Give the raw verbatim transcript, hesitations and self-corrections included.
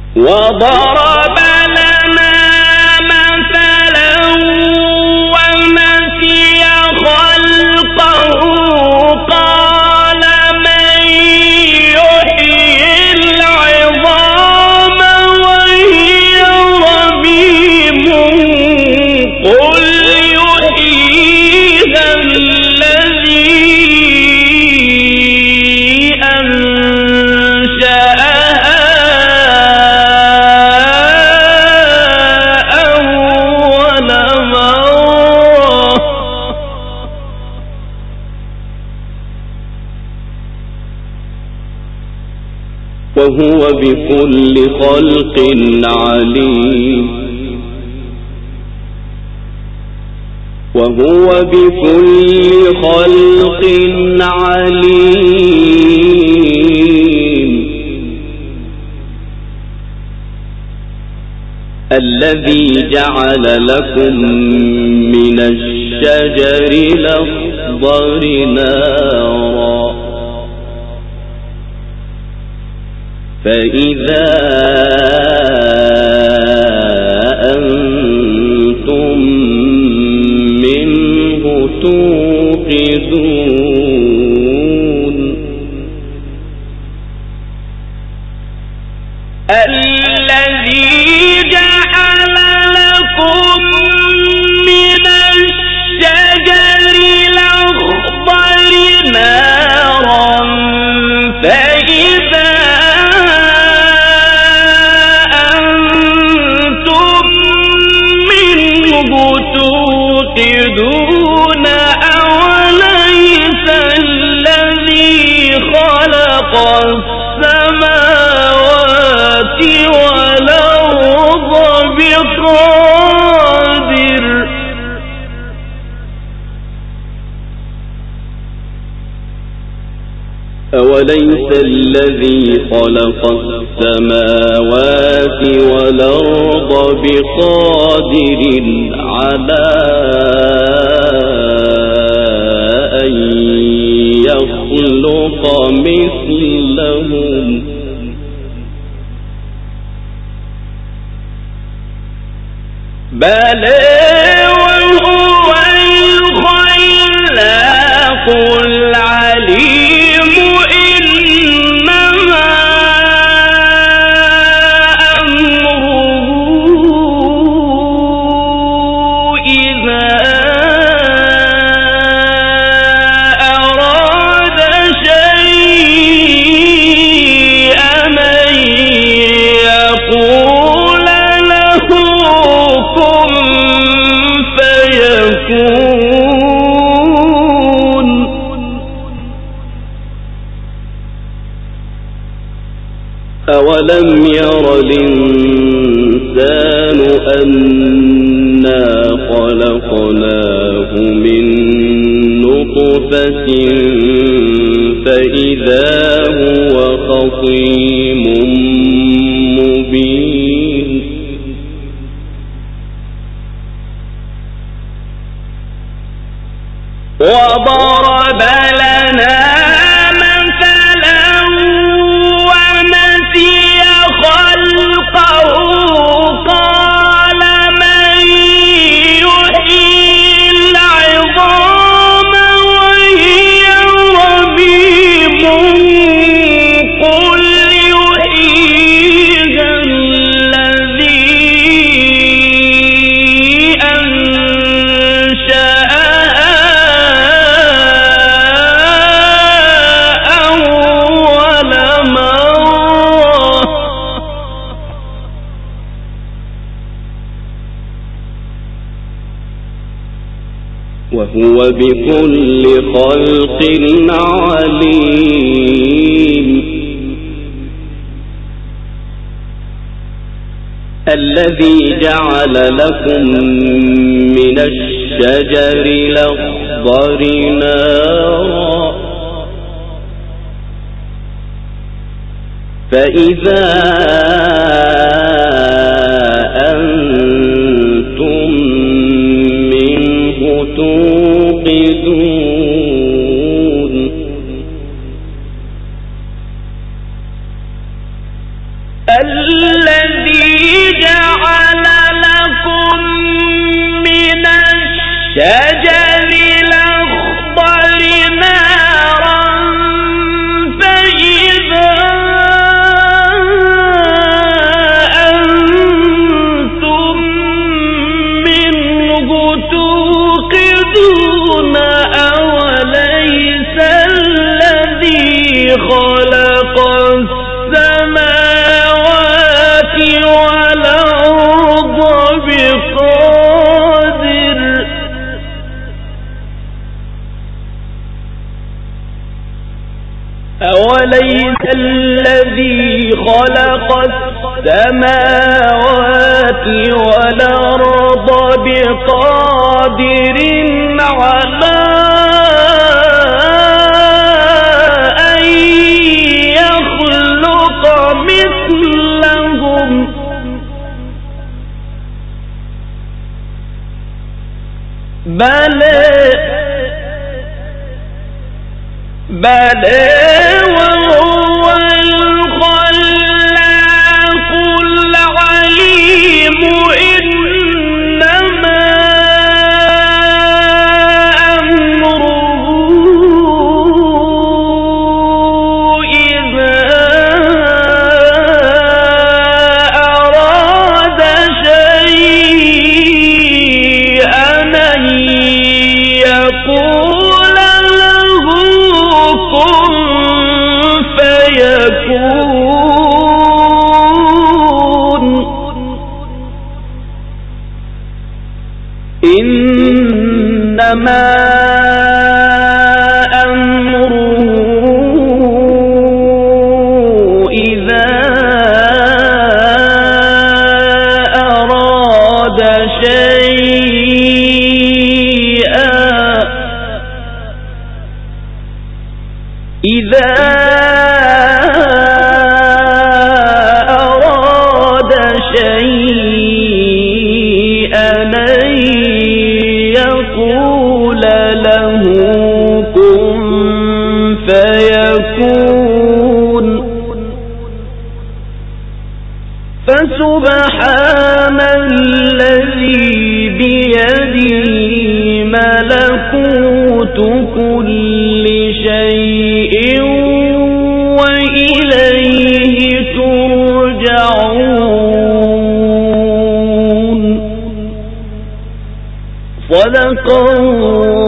وضرب لنا مثلا ونسي خلقه قال من يحيي العظام وهي رميم قل يحييها الذي أنشأها أول مرة وهو بكل خلق عليم وهو بكل خلق عليم الذي جعل لكم من الشجر الأخضر نارا فإذا أنتم منه توقدون الذي جعل لكم من الشجر الأخضر نارا فإذا أنتم منه توقدون أوليس الذي خلق السماوات والأرض بقادر أوليس الذي خلق السماوات والأرض بقادر على أن يخلق مثلهم بل وهو الخلاق العليم إنما أمره إذا أراد شيئا أن يقول له كن فيكون أولم ير الإنسان أنا خلقناه من نطفة فإذا هو خصيم مبين وضرب لنا مثلا ونسي خلقه قال من يحيي العظام وهي رميم قل يحييها الذي أنشأها وهو بكل خلق عليم الذي جعل لكم من الشجر الأخضر نارا فإذا أنتم منه توقدون الذي أوليس الذي خلق السماوات والأرض بقادر على أن يخلق مثلهم بلى بلى وهو الخلاق العليم إنما أمره إذا أراد شيئا أن يقول كن فيكون إنما أمره إذا أراد شيئا إذا أراد شيئا أن يقول له كن فيكون فسبحان الذي بيده ملكوت كل شيء وإليه ترجعون. صدق الله